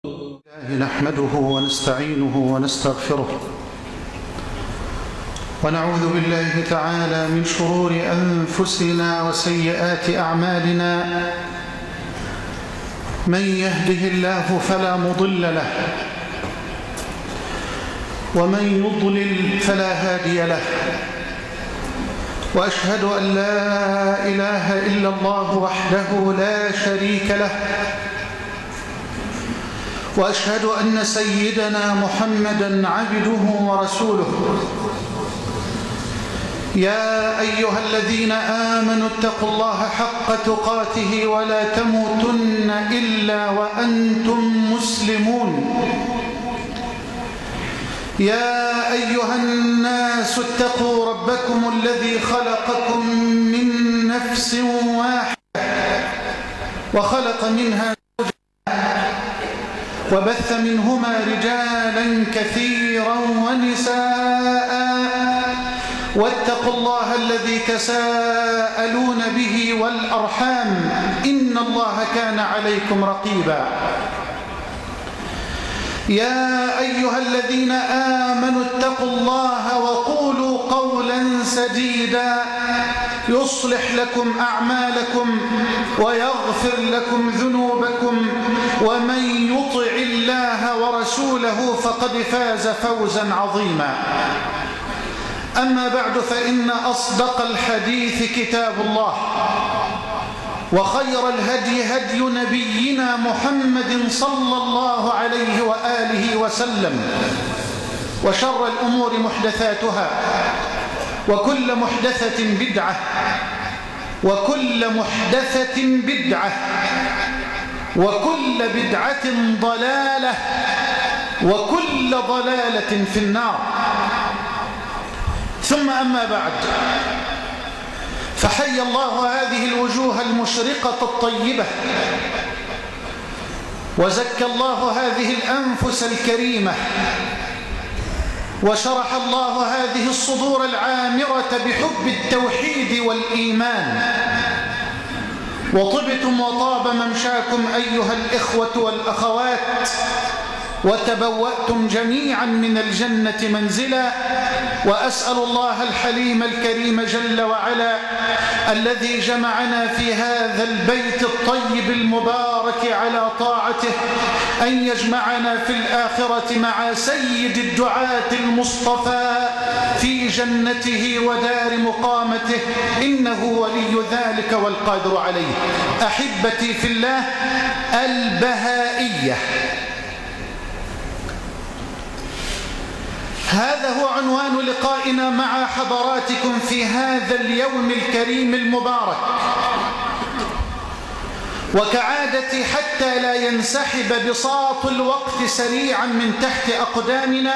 نحمده ونستعينه ونستغفره ونعوذ بالله تعالى من شرور أنفسنا وسيئات أعمالنا. من يهده الله فلا مضل له ومن يضلل فلا هادي له، وأشهد أن لا إله إلا الله وحده لا شريك له، وأشهد أن سيدنا محمدًا عبده ورسوله. يا أيها الذين آمنوا اتقوا الله حق تقاته ولا تموتن إلا وأنتم مسلمون. يا أيها الناس اتقوا ربكم الذي خلقكم من نفس واحدة وخلق منها زوجها وبث منهما رجالا كثيرا ونساء، واتقوا الله الذي تساءلون به والأرحام إن الله كان عليكم رقيبا. يا أيها الذين آمنوا اتقوا الله وقولوا قولا سديدا يصلح لكم أعمالكم ويغفر لكم ذنوبكم، ومن يطع الله ورسوله فقد فاز فوزا عظيما. أما بعد، فإن أصدق الحديث كتاب الله، وخير الهدي هدي نبينا محمد صلى الله عليه وآله وسلم، وشر الأمور محدثاتها، وكل محدثة بدعة، وكل محدثة بدعة، وكل بدعة ضلالة، وكل ضلالة في النار. ثم أما بعد، فحي الله هذه الوجوه المشرقة الطيبة، وزكى الله هذه الأنفس الكريمة، وشرح الله هذه الصدور العامرة بحب التوحيد والإيمان، وطبتم وطاب ممشاكم أيها الإخوة والأخوات، وتبوأتم جميعا من الجنة منزلا. وأسأل الله الحليم الكريم جل وعلا الذي جمعنا في هذا البيت الطيب المبارك على طاعته أن يجمعنا في الآخرة مع سيد الدعاة المصطفى في جنته ودار مقامته، إنه ولي ذلك والقادر عليه. أحبتي في الله، البهائية، هذا هو عنوان لقائنا مع حضراتكم في هذا اليوم الكريم المبارك. وكعادتي، حتى لا ينسحب بساط الوقت سريعا من تحت أقدامنا،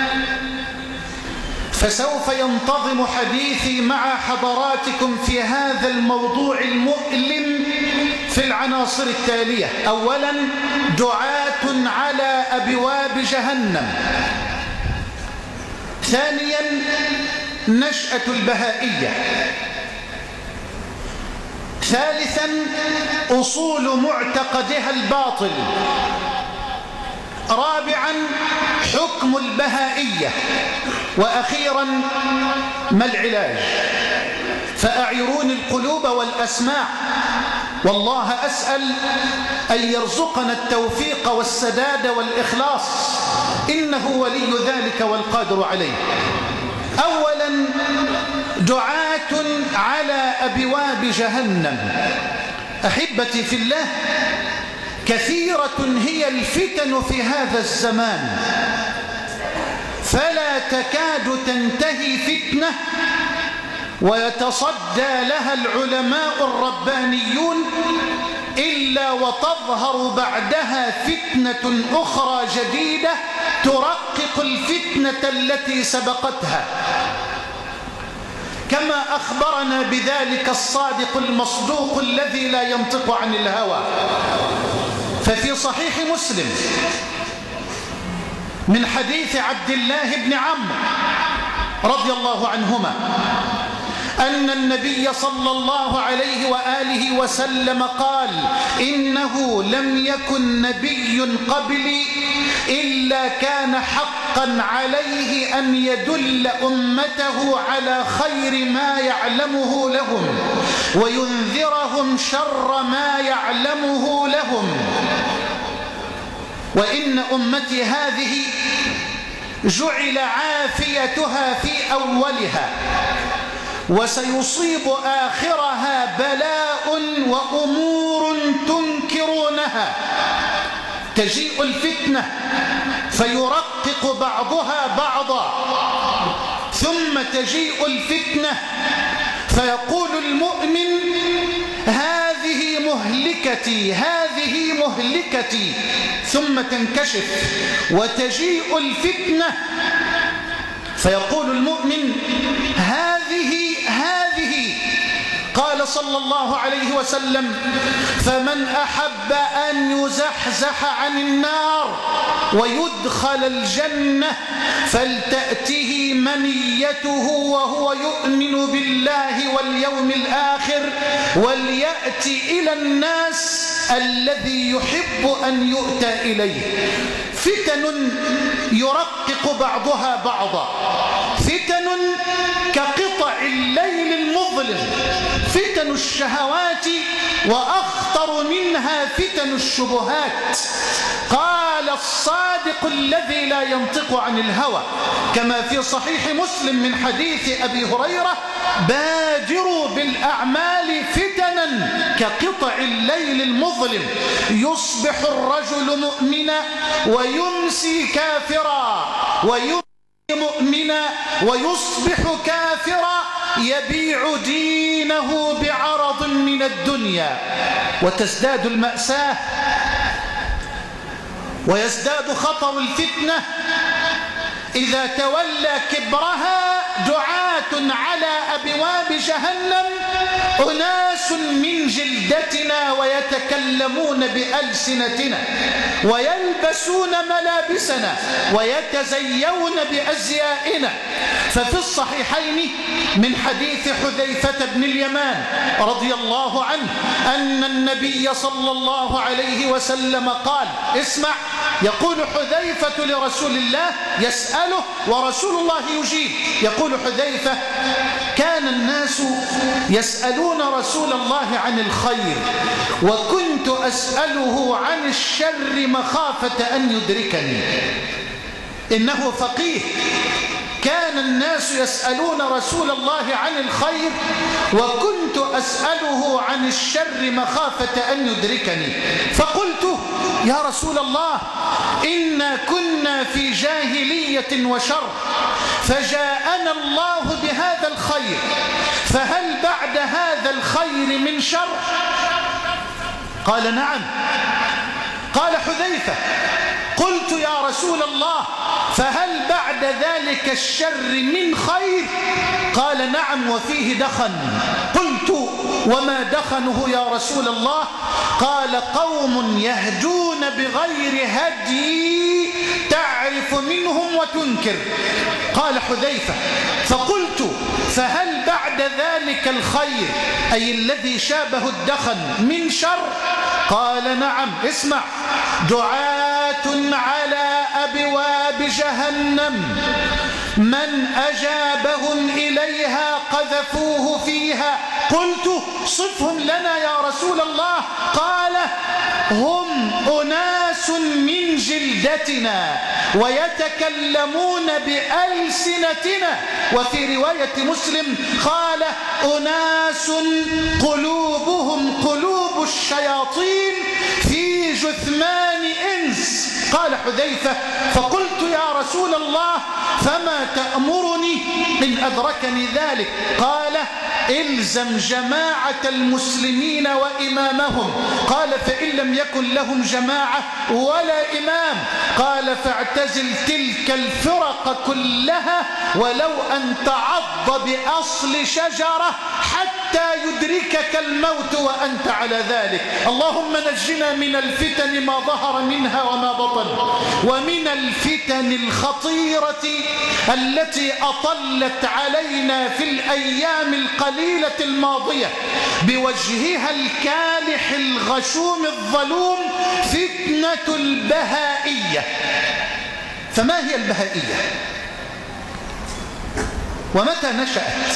فسوف ينتظم حديثي مع حضراتكم في هذا الموضوع المؤلم في العناصر التالية. أولا، دعاة على أبواب جهنم. ثانيا، نشأة البهائية. ثالثا، أصول معتقدها الباطل. رابعا، حكم البهائية. وأخيرا، ما العلاج؟ فأعيروني القلوب والأسماع، والله أسأل أن يرزقنا التوفيق والسداد والإخلاص، إنه ولي ذلك والقادر عليه. أولا، دعاة على أبواب جهنم. أحبتي في الله، كثيرة هي الفتن في هذا الزمان، فلا تكاد تنتهي فتنة ويتصدى لها العلماء الربانيون إلا وتظهر بعدها فتنة أخرى جديدة ترقق الفتنة التي سبقتها، كما أخبرنا بذلك الصادق المصدوق الذي لا ينطق عن الهوى. ففي صحيح مسلم من حديث عبد الله بن عمرو رضي الله عنهما أن النبي صلى الله عليه وآله وسلم قال: إنه لم يكن نبي قبلي إلا كان حقا عليه أن يدل أمته على خير ما يعلمه لهم وينذرهم شر ما يعلمه لهم، وإن أمتي هذه جعل عافيتها في أولها وسيصيب آخرها بلاء وأمور تنكرونها. تجيء الفتنة فيرقق بعضها بعضا، ثم تجيء الفتنة فيقول المؤمن: هذه مهلكتي، هذه مهلكتي، ثم تنكشف وتجيء الفتنة فيقول المؤمن: هذه. قال صلى الله عليه وسلم: فمن أحب أن يزحزح عن النار ويدخل الجنة فلتأته منيته وهو يؤمن بالله واليوم الآخر وليأت إلى الناس الذي يحب أن يؤتى إليه. فتن يرقق بعضها بعضا، فتن كقطع الليل المظلم، فتن الشهوات، وأخطر منها فتن الشبهات. قال الصادق الذي لا ينطق عن الهوى كما في صحيح مسلم من حديث أبي هريرة: بادروا بالأعمال فتنا كقطع الليل المظلم، يصبح الرجل مؤمنا ويمسي كافرا، ويمسي مؤمنا ويصبح كافرا، يبيع دينه بعرض من الدنيا. وتزداد المأساة ويزداد خطر الفتنة إذا تولى كبرها دعاة على أبواب جهنم، أناس من جلدتنا ويتكلمون بألسنتنا ويلبسون ملابسنا ويتزيون بأزيائنا. ففي الصحيحين من حديث حذيفة بن اليمان رضي الله عنه أن النبي صلى الله عليه وسلم قال: اسمع، يقول حذيفة لرسول الله يسأله ورسول الله يجيب. يقول حذيفة: كان الناس يسألون رسول الله عن الخير وكنت أسأله عن الشر مخافة أن يدركني. إنه فقيه. كان الناس يسألون رسول الله عن الخير وكنت أسأله عن الشر مخافة أن يدركني. فقلت: يا رسول الله، إنا كنا في جاهلية وشر فجاءنا الله بهذا الخير، فهل بعد هذا الخير من شر؟ قال: نعم. قال حذيفة: قلت: يا رسول الله، فهل بعد ذلك الشر من خير؟ قال: نعم، وفيه دخن. قلت: وما دخنه يا رسول الله؟ قال: قوم يهدون بغير هدي تعرف منهم وتنكر. قال حذيفة: فقلت: فهل بعد ذلك الخير أي الذي شابه الدخن من شر؟ قال: نعم. اسمع: دعاة على أبواب جهنم من أجابهم إليها قذفوه فيها. قلت: صفهم لنا يا رسول الله. قال: هم أناس من جلدتنا ويتكلمون بألسنتنا. وفي رواية مسلم قال: أناس قلوبهم قلوب الشياطين في جثمان إنس. قال حذيفة: فقلت: يا رسول الله، فما تأمرني إن أدركني ذلك؟ قال: إلزم جماعة المسلمين وإمامهم. قال: فإن لم يكن لهم جماعة ولا إمام؟ قال: فاعتزل تلك الفرق كلها ولو أن تعض بأصل شجرة حتى يدركك الموت وأنت على ذلك. اللهم نجنا من الفتن ما ظهر منها وما بطن، ومن الفتن الفتن الخطيرة التي أطلت علينا في الأيام القليلة الماضية بوجهها الكالح الغشوم الظلوم، فتنة البهائية. فما هي البهائية؟ ومتى نشأت؟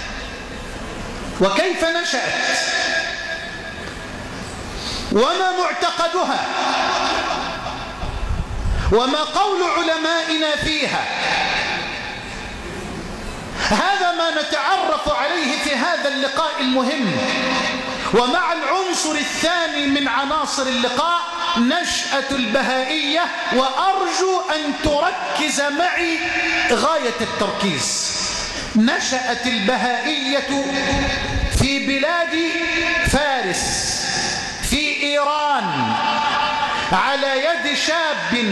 وكيف نشأت؟ وما معتقدها؟ وما قول علمائنا فيها؟ هذا ما نتعرف عليه في هذا اللقاء المهم. ومع العنصر الثاني من عناصر اللقاء، نشأة البهائية، وأرجو أن تركز معي غاية التركيز. نشأت البهائية في بلاد فارس في إيران على يد شاب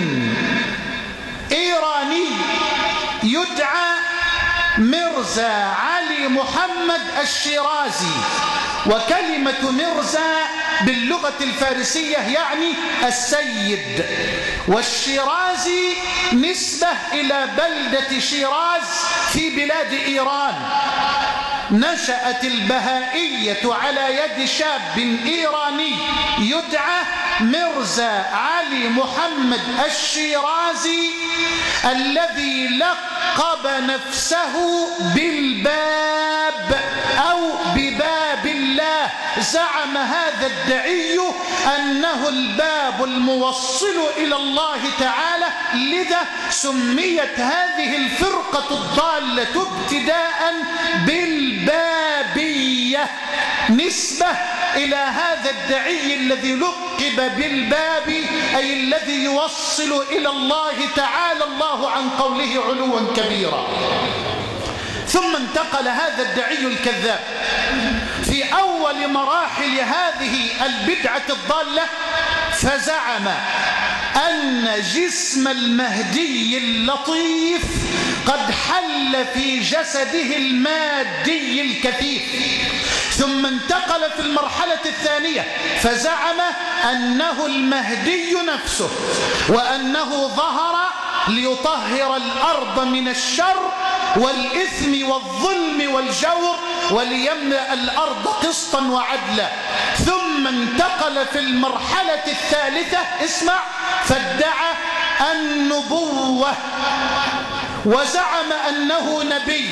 إيراني يدعى مرزا علي محمد الشيرازي. وكلمة مرزا باللغة الفارسية يعني السيد، والشيرازي نسبة إلى بلدة شيراز في بلاد إيران. نشأت البهائية على يد شاب إيراني يدعى مرزا علي محمد الشيرازي، الذي لقب نفسه بالباب أو بباب الله. زعم هذا الدعي أنه الباب الموصل إلى الله تعالى، لذا سميت هذه الفرقة الضالة ابتداء بالبابية، نسبة إلى هذا الدعي الذي لقب بالباب، أي الذي يوصل إلى الله تعالى الله عن قوله علوا كبيرا. ثم انتقل هذا الدعي الكذاب في أول مراحل هذه البدعة الضالة، فزعم أن جسم المهدي اللطيف قد حل في جسده المادي الكثيف. ثم انتقل في المرحلة الثانية فزعم أنه المهدي نفسه، وأنه ظهر ليطهر الأرض من الشر والإثم والظلم والجور وليملأ الأرض قسطا وعدلا. ثم انتقل في المرحلة الثالثة، اسمع، فادعى النبوة وزعم أنه نبي،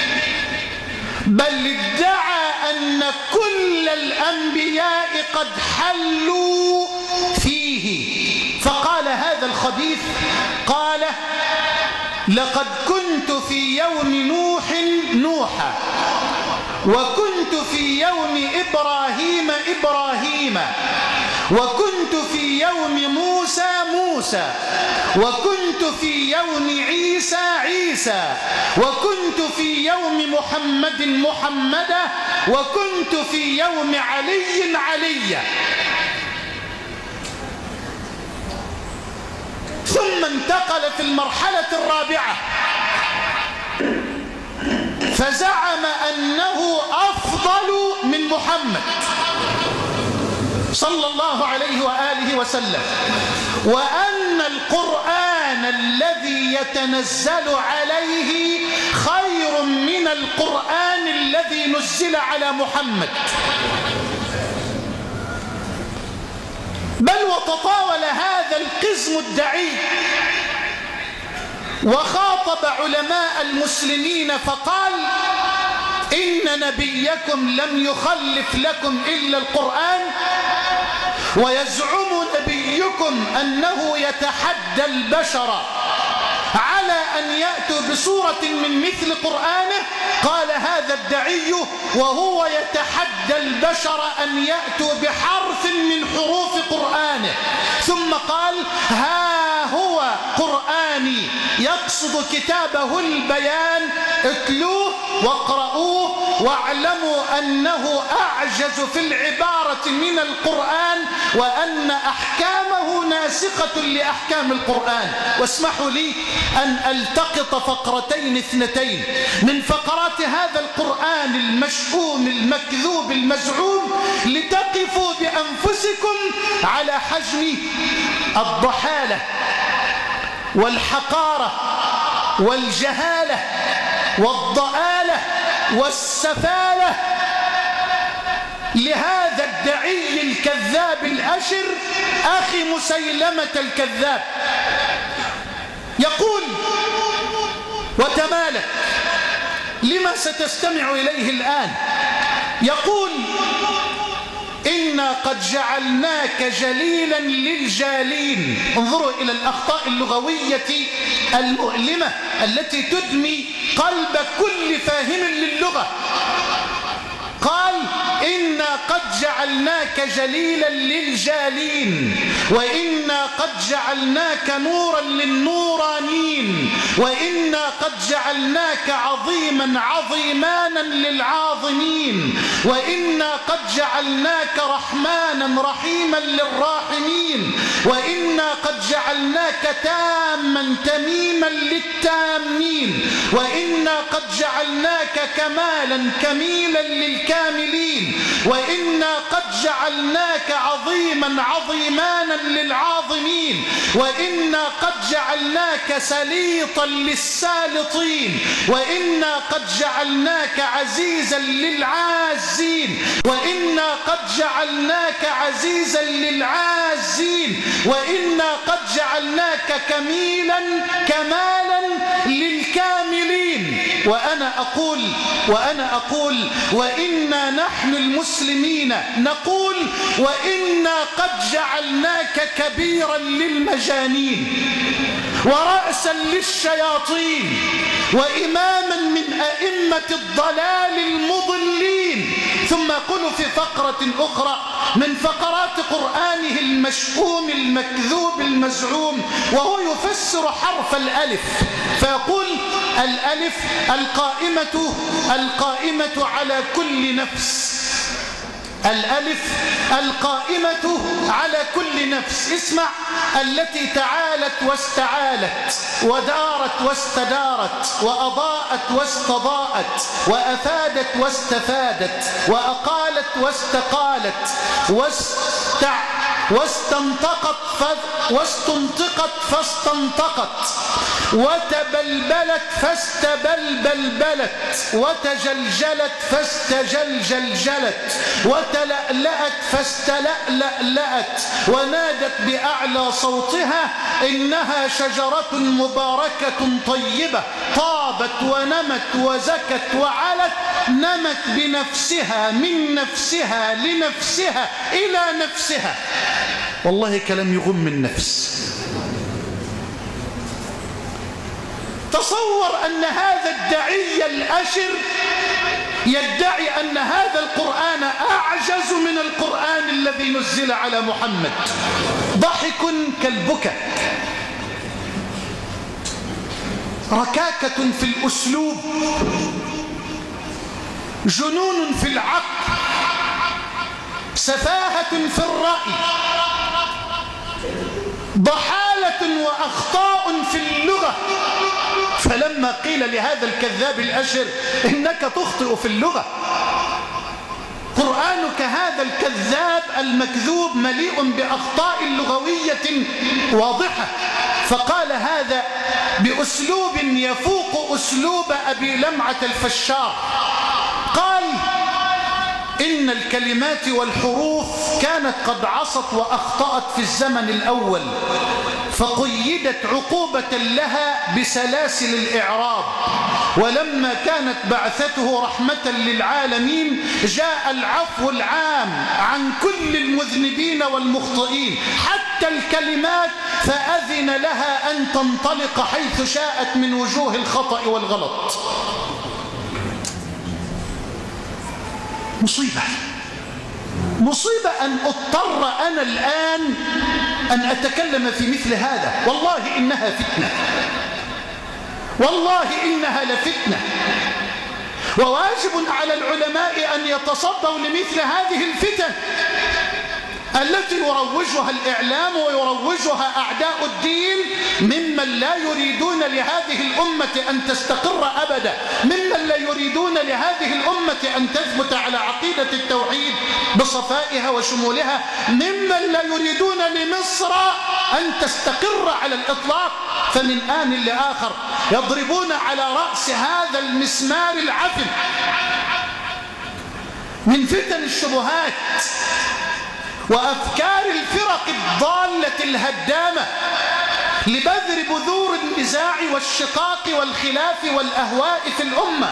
بل ادعى أن كل الأنبياء قد حلوا فيه. فقال هذا الخبيث، قال: لقد كنت في يوم نوح نوحا، وكنت في يوم إبراهيم إبراهيم، وكنت في يوم موسى موسى، وكنت في يوم عيسى عيسى، وكنت في يوم محمد محمدا، وكنت في يوم علي عليا. ثم انتقل في المرحلة الرابعة فزعم أنه أفضل من محمد صلى الله عليه وآله وسلم، وأن القرآن الذي يتنزل عليه خير من القرآن الذي نزل على محمد. بل وتطاول هذا القزم الدعي وخاطب علماء المسلمين فقال: إن نبيكم لم يخلف لكم إلا القرآن، ويزعم نبيكم أنه يتحدى البشر على أن يأتوا بصورة من مثل قرآنه. قال هذا الدعي وهو يتحدى البشر أن يأتوا بحرف من حروف قرآنه، ثم قال: ها هو قرآني، يقصد كتابه البيان، اتلوه واقرؤوه واعلموا أنه أعجز في العبارة من القرآن، وأن أحكامه ناسخة لأحكام القرآن. واسمحوا لي أن ألتقط فقرتين اثنتين من فقرات هذا القرآن المشؤوم المكذوب المزعوم، لتقفوا بأنفسكم على حجم الضحالة والحقارة والجهالة والضآلة والسفالة لهذا الدعي الكذاب الأشر أخي مسيلمة الكذاب. يقول: وتمالك، لما ستستمع إليه الآن؟ يقول: إنا قد جعلناك جليلا للجالين. انظروا إلى الأخطاء اللغوية المؤلمة التي تدمي قلب كل فاهم للغة. قال: إنا قد جعلناك جليلا للجالين، وإنا قد جعلناك نورا للنورانين، وإنا قد جعلناك عظيما عظيمانا للعاظمين، وإنا قد جعلناك رحمانا رحيما للراحمين، وإنا قد جعلناك تاما تميما للتامين، وإنا قد جعلناك كمالا كميلا للكاملين، وإنا قد جعلناك عظيما عظيمانا للعاظمين، وإنا قد جعلناك سليطا للسالطين، وإنا قد جعلناك عزيزا للعازين، وإنا قد جعلناك عزيزا للعازين، وإنا قد جعلناك كميلا كمالا للكاملين. وأنا أقول وإنا نحن المسلمين نقول: وإنا قد جعلناك كبيرا للمجانين، ورأسا للشياطين، وإماما من أئمة الضلال المضلين. ثم قل في فقرة أخرى من فقرات قرآنه المشؤوم المكذوب المزعوم، وهو يفسر حرف الألف فيقول: الألف القائمة على كل نفس. الألف القائمة على كل نفس. اسمع: التي تعالت واستعالت، ودارت واستدارت، وأضاءت واستضاءت، وأفادت واستفادت، وأقالت واستقالت، واستنطقت فاستنطقت، وتبلبلت فاستبلبلت، وتجلجلت فاستجلجلجلت، وتلألأت فاستلألألأت، ونادت بأعلى صوتها: إنها شجرة مباركة طيبة، طابت ونمت وزكت وعلت، نمت بنفسها من نفسها لنفسها إلى نفسها. والله كلام يغم النفس. تصور أن هذا الداعي الأشر يدعي أن هذا القرآن أعجز من القرآن الذي نزل على محمد. ضحك كالبكا، ركاكة في الأسلوب، جنون في العقل، سفاهة في الرأي، ضحالة وأخطاء في اللغة. فلما قيل لهذا الكذاب الأشر: إنك تخطئ في اللغة، قرآنك هذا الكذاب المكذوب مليء بأخطاء لغوية واضحة، فقال هذا بأسلوب يفوق أسلوب أبي لمعة الفشار. قال: إن الكلمات والحروف كانت قد عصت وأخطأت في الزمن الأول، فقيدت عقوبة لها بسلاسل الإعراب، ولما كانت بعثته رحمة للعالمين جاء العفو العام عن كل المذنبين والمخطئين، حتى الكلمات فأذن لها أن تنطلق حيث شاءت من وجوه الخطأ والغلط. مصيبة أن أضطر أنا الآن أن أتكلم في مثل هذا. والله إنها فتنة، والله إنها لفتنة، وواجب على العلماء أن يتصدوا لمثل هذه الفتن التي يروجها الإعلام ويروجها أعداء الدين ممن لا يريدون لهذه الأمة أن تستقر أبدا، ممن لا يريدون لهذه الأمة أن تثبت على عقيدة التوحيد بصفائها وشمولها، ممن لا يريدون لمصر أن تستقر على الإطلاق. فمن آن لآخر يضربون على رأس هذا المسمار العفن من فتن الشبهات وأفكار الفرق الضالة الهدامة لبذر بذور النزاع والشقاق والخلاف والأهواء في الأمة.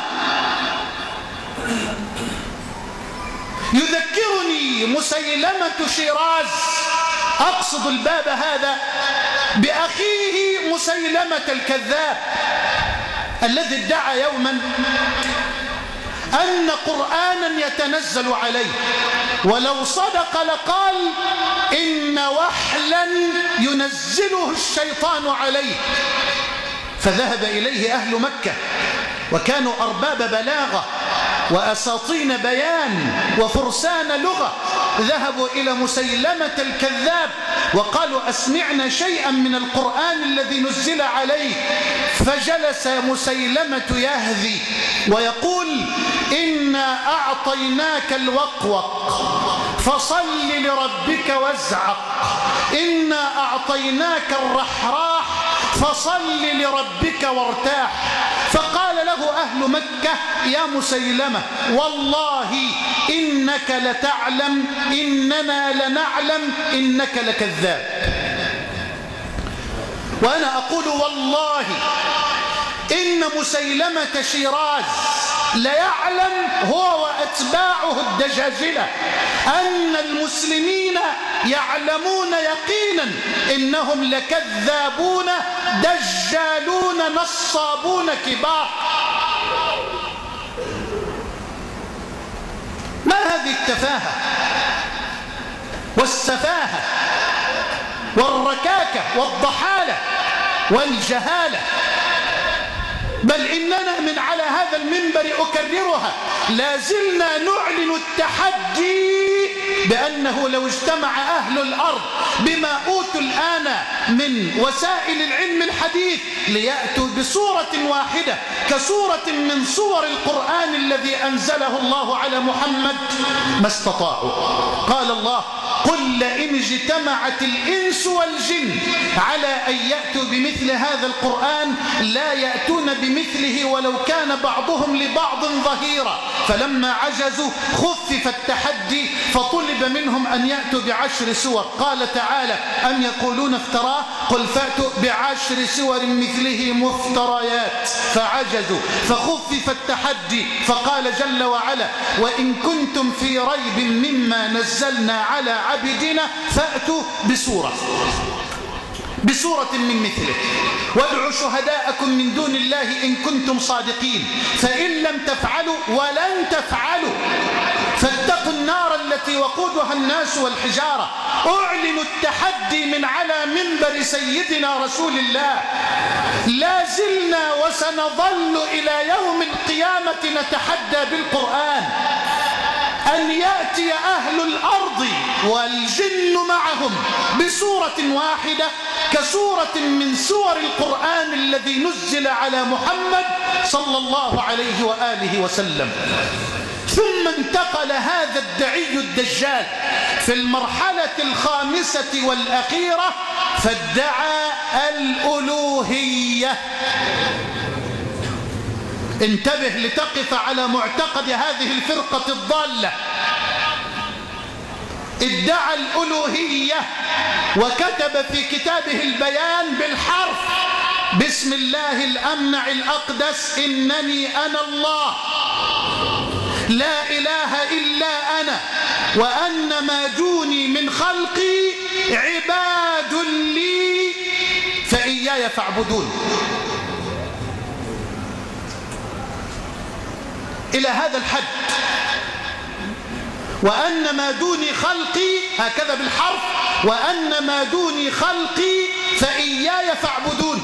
يذكرني مسيلمة شيراز، أقصد الباب هذا بأخيه مسيلمة الكذاب الذي ادعى يوما أن قرآنا يتنزل عليه، ولو صدق لقال إن وحلا ينزله الشيطان عليه. فذهب إليه أهل مكة وكانوا أرباب بلاغة وأساطين بيان وفرسان لغة، ذهبوا إلى مسيلمة الكذاب وقالوا أسمعنا شيئا من القرآن الذي نزل عليه. فجلس مسيلمة يهذي ويقول إنا أعطيناك الوقوق فصل لربك وازعق، إنا أعطيناك الرحراح فصل لربك وارتاح. فقال له أهل مكة يا مسيلمة والله إنك لتعلم إننا لنعلم إنك لكذاب. وأنا أقول والله إن مسيلمة شيراز ليعلم هو وأتباعه الدجاجلة أن المسلمين يعلمون يقينا إنهم لكذابون دجالون نصابون كبار. ما هذه التفاهة والسفاهة والركاكة والضحالة والجهالة؟ بل إننا من على هذا المنبر أكررها لازلنا نعلن التحدي بأنه لو اجتمع أهل الأرض بما أوتوا الآن من وسائل العلم الحديث ليأتوا بصورة واحدة كصورة من صور القرآن الذي أنزله الله على محمد ما استطاعوا. قال الله قل لئن اجتمعت الإنس والجن على أن يأتوا بمثل هذا القرآن لا يأتون بمثله ولو كان بعضهم لبعض ظهيرا. فلما عجزوا خفف التحدي فطلب منهم أن يأتوا ب10 سور. قال تعالى أم يقولون افتراه قل فأتوا ب10 سور مثله مفتريات فعجزوا فخفف التحدي. فقال جل وعلا وإن كنتم في ريب مما نزلنا على عبدنا فأتوا بسورة من مثله وادعوا شهداءكم من دون الله إن كنتم صادقين فإن لم تفعلوا ولن تفعلوا فاتقوا النار التي وقودها الناس والحجارة. أعلن التحدي من على منبر سيدنا رسول الله. لا زلنا وسنظل إلى يوم القيامة نتحدى بالقرآن أن يأتي أهل الأرض والجن معهم بسورة واحدة كسورة من سور القرآن الذي نزل على محمد صلى الله عليه وآله وسلم. ثم انتقل هذا الدعي الدجال في المرحلة الخامسة والأخيرة فادعى الألوهية. انتبه لتقف على معتقد هذه الفرقة الضالة. ادعى الألوهية وكتب في كتابه البيان بالحرف بسم الله الأمنع الأقدس إنني أنا الله لا إله إلا أنا وأن ما دوني من خلقي عباد لي فإياي فاعبدون. إلى هذا الحد. وأن ما دوني خلقي هكذا بالحرف وأن ما دوني خلقي فإياي فاعبدون.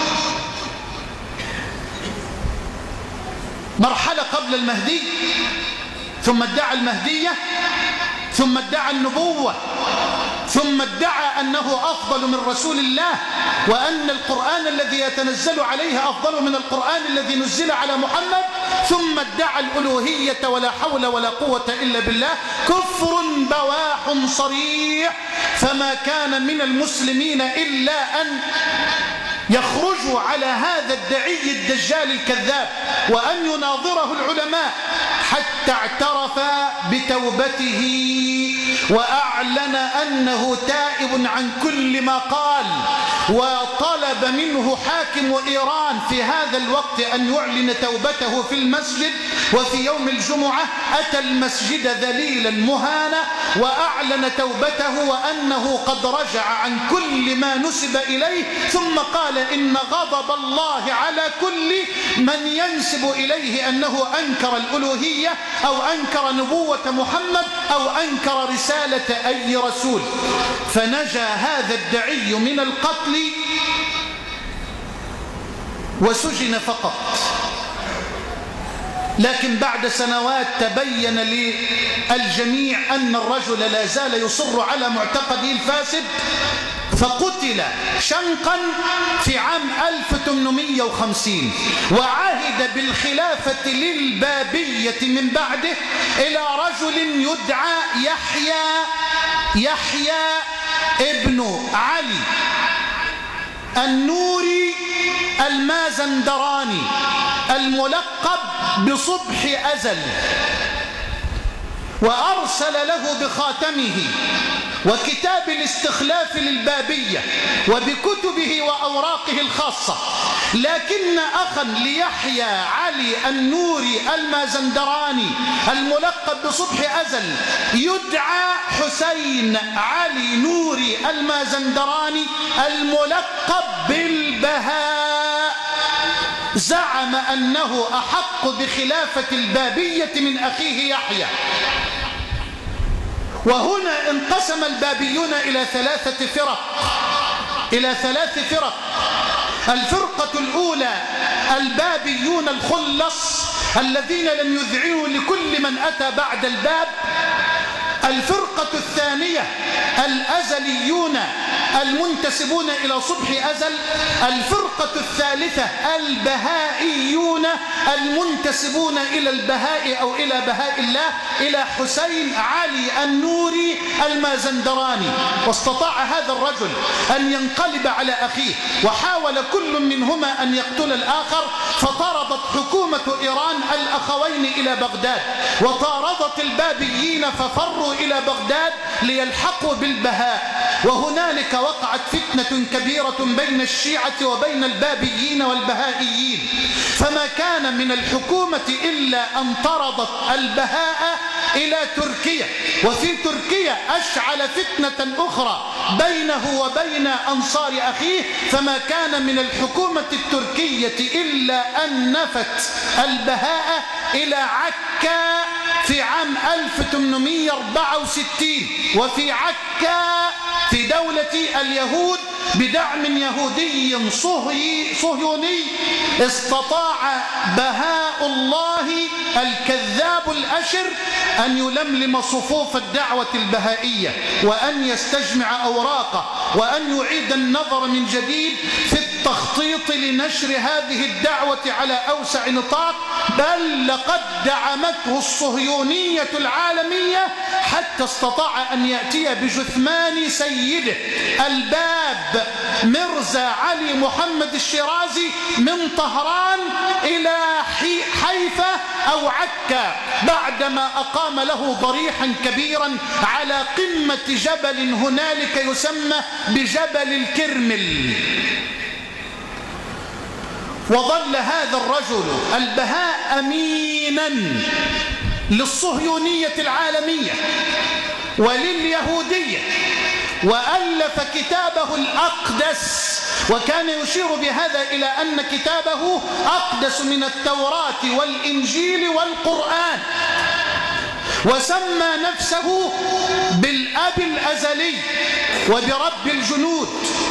مرحلة قبل المهدي ثم ادعى المهدية ثم ادعى النبوة ثم ادعى أنه أفضل من رسول الله، وأن القرآن الذي يتنزل عليه أفضل من القرآن الذي نزل على محمد، ثم ادعى الألوهية ولا حول ولا قوة إلا بالله، كفر بواح صريح. فما كان من المسلمين إلا أن يخرجوا على هذا الدعي الدجال الكذاب وأن يناظره العلماء حتى اعترف بتوبته وأعلن أنه تائب عن كل ما قال. وطلب منه حاكم إيران في هذا الوقت أن يعلن توبته في المسجد، وفي يوم الجمعة أتى المسجد ذليلا مهانا وأعلن توبته وأنه قد رجع عن كل ما نسب إليه، ثم قال إن غضب الله على كل من ينسب إليه أنه أنكر الألوهية أو أنكر نبوة محمد أو أنكر رسالة أي رسول. فنجا هذا الدعي من القتل وسجن فقط. لكن بعد سنوات تبين للجميع أن الرجل لا زال يصر على معتقده الفاسد، فقتل شنقا في عام 1850، وعهد بالخلافة للبابية من بعده إلى رجل يدعى يحيى ابن علي النوري المازندراني الملقب بصبح أزل، وأرسل له بخاتمه وكتاب الاستخلاف للبابية وبكتبه وأوراقه الخاصة. لكن أخا ليحيى علي النوري المازندراني الملقب بصبح أزل يدعى حسين علي نوري المازندراني الملقب بالبهاء، زعم أنه أحق بخلافة البابية من أخيه يحيى. وهنا انقسم البابيون إلى ثلاث فرق. الفرقة الأولى البابيون الخلص الذين لم يذعنوا لكل من أتى بعد الباب. الفرقة الثانية الأزليون المنتسبون إلى صبح أزل. الفرقة الثالثة البهائيون المنتسبون إلى البهاء أو إلى بهاء الله، إلى حسين علي النوري المازندراني. واستطاع هذا الرجل أن ينقلب على أخيه، وحاول كل منهما أن يقتل الآخر، فطاردت حكومة إيران الأخوين إلى بغداد، وطاردت البابيين ففروا إلى بغداد ليلحقوا بالبهاء. وهنالك وقعت فتنة كبيرة بين الشيعة وبين البابيين والبهائيين، فما كان من الحكومة إلا أن طردت البهاء إلى تركيا، وفي تركيا أشعل فتنة أخرى بينه وبين أنصار أخيه، فما كان من الحكومة التركية إلا أن نفت البهاء إلى عكا في عام 1864. وفي عكا في دولة اليهود بدعم يهودي صهيوني استطاع بهاء الله الكذاب الأشر أن يلملم صفوف الدعوة البهائية، وأن يستجمع أوراقه، وأن يعيد النظر من جديد في التخطيط لنشر هذه الدعوة على أوسع نطاق. بل لقد دعمته الصهيونية العالمية حتى استطاع أن يأتي بجثمان سيده الباب مرزا علي محمد الشيرازي من طهران إلى حيفا أو عكا، بعدما أقام له ضريحا كبيرا على قمة جبل هنالك يسمى بجبل الكرمل. وظل هذا الرجل البهاء أمينا للصهيونية العالمية ولليهودية، وألف كتابه الأقدس، وكان يشير بهذا إلى أن كتابه أقدس من التوراة والإنجيل والقرآن. وسمى نفسه بالأب الأزلي وبرب الجنود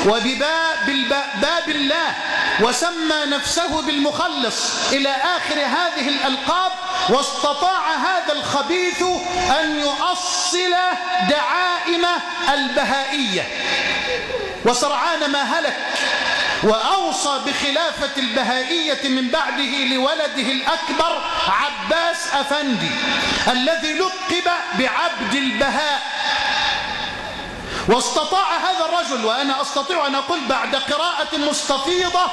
وبباب الله، وسمى نفسه بالمخلص إلى آخر هذه الألقاب. واستطاع هذا الخبيث أن يؤصل دعائم البهائية، وسرعان ما هلك وأوصى بخلافة البهائية من بعده لولده الأكبر عباس أفندي الذي لقب بعبد البهاء. واستطاع هذا الرجل، وأنا أستطيع أن أقول بعد قراءة مستفيضة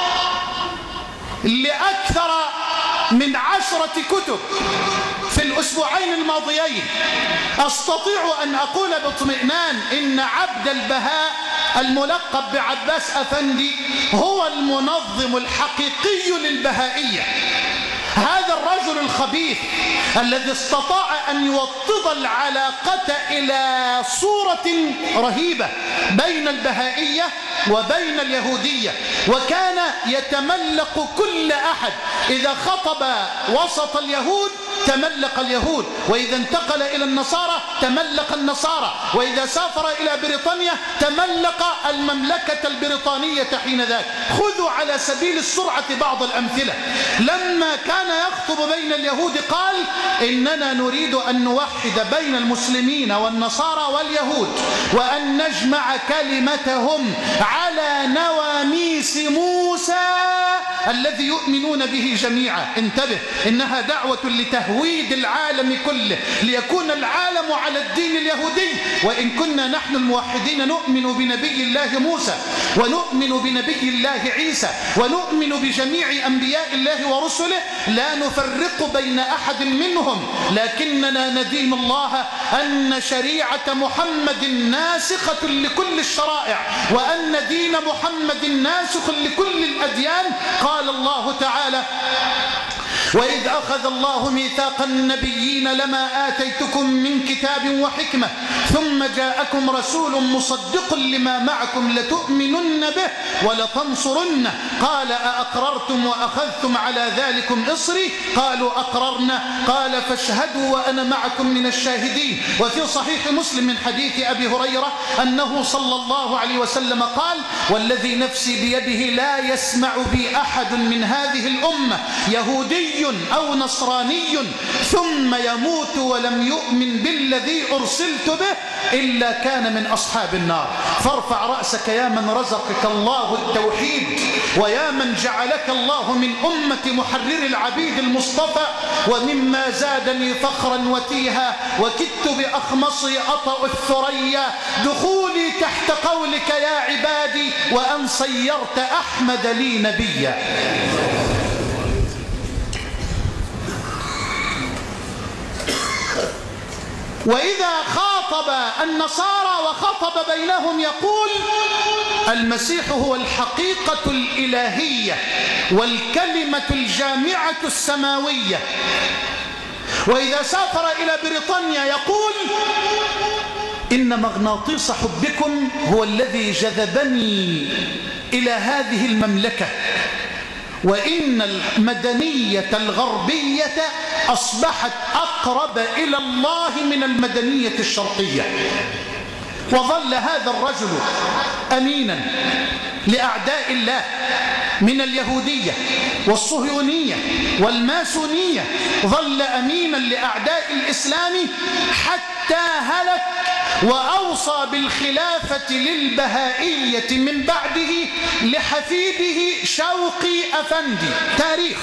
لأكثر من 10 كتب في الأسبوعين الماضيين، أستطيع أن أقول باطمئنان إن عبد البهاء الملقب بعباس أفندي هو المنظم الحقيقي للبهائية. هذا الرجل الخبيث الذي استطاع أن يوطد العلاقة إلى صورة رهيبة بين البهائية وبين اليهودية، وكان يتملق كل أحد. إذا خطب وسط اليهود تملق اليهود، وإذا انتقل إلى النصارى تملق النصارى، وإذا سافر إلى بريطانيا تملق المملكة البريطانية حينذاك. خذوا على سبيل السرعة بعض الأمثلة. لما كان يخطب بين اليهود قال: إننا نريد أن نوحد بين المسلمين والنصارى واليهود، وأن نجمع كلمتهم على نواميس موسى الذي يؤمنون به جميعا. انتبه، إنها دعوة لتهويد العالم كله ليكون العالم على الدين اليهودي. وإن كنا نحن الموحدين نؤمن بنبي الله موسى، ونؤمن بنبي الله عيسى، ونؤمن بجميع أنبياء الله ورسله، لا نفرق بين أحد منهم، لكننا ندين الله أن شريعة محمد ناسخة لكل الشرائع، وأن دين محمد ناسخ لكل الأديان. قال الله تعالى: وإذ أخذ الله ميثاق النبيين لما آتيتكم من كتاب وحكمة ثم جاءكم رسول مصدق لما معكم لتؤمنن به ولتنصرنه قال أأقررتم وأخذتم على ذلكم إصري قالوا أقررنا قال فاشهدوا وأنا معكم من الشاهدين. وفي صحيح مسلم من حديث أبي هريرة أنه صلى الله عليه وسلم قال: والذي نفسي بيده لا يسمع بي أحد من هذه الأمة يهودي أو نصراني ثم يموت ولم يؤمن بالذي أرسلت به إلا كان من أصحاب النار. فارفع رأسك يا من رزقك الله التوحيد، ويا من جعلك الله من أمة محرر العبيد المصطفى. ومما زادني فخرا وتيها وكدت بأخمصي أطأ الثريا دخولي تحت قولك يا عبادي وأن صيرت أحمد لي نبيا. وإذا خاطب النصارى وخطب بينهم يقول: المسيح هو الحقيقة الإلهية والكلمة الجامعة السماوية. وإذا سافر إلى بريطانيا يقول: إن مغناطيس حبكم هو الذي جذبني إلى هذه المملكة، وإن المدنية الغربية أصبحت أقرب إلى الله من المدنية الشرقية. وظل هذا الرجل أمينا لأعداء الله من اليهودية والصهيونية والماسونية، ظل أمينا لأعداء الإسلام حتى هلك، وأوصى بالخلافة للبهائية من بعده لحفيده شوقي أفندي. تاريخ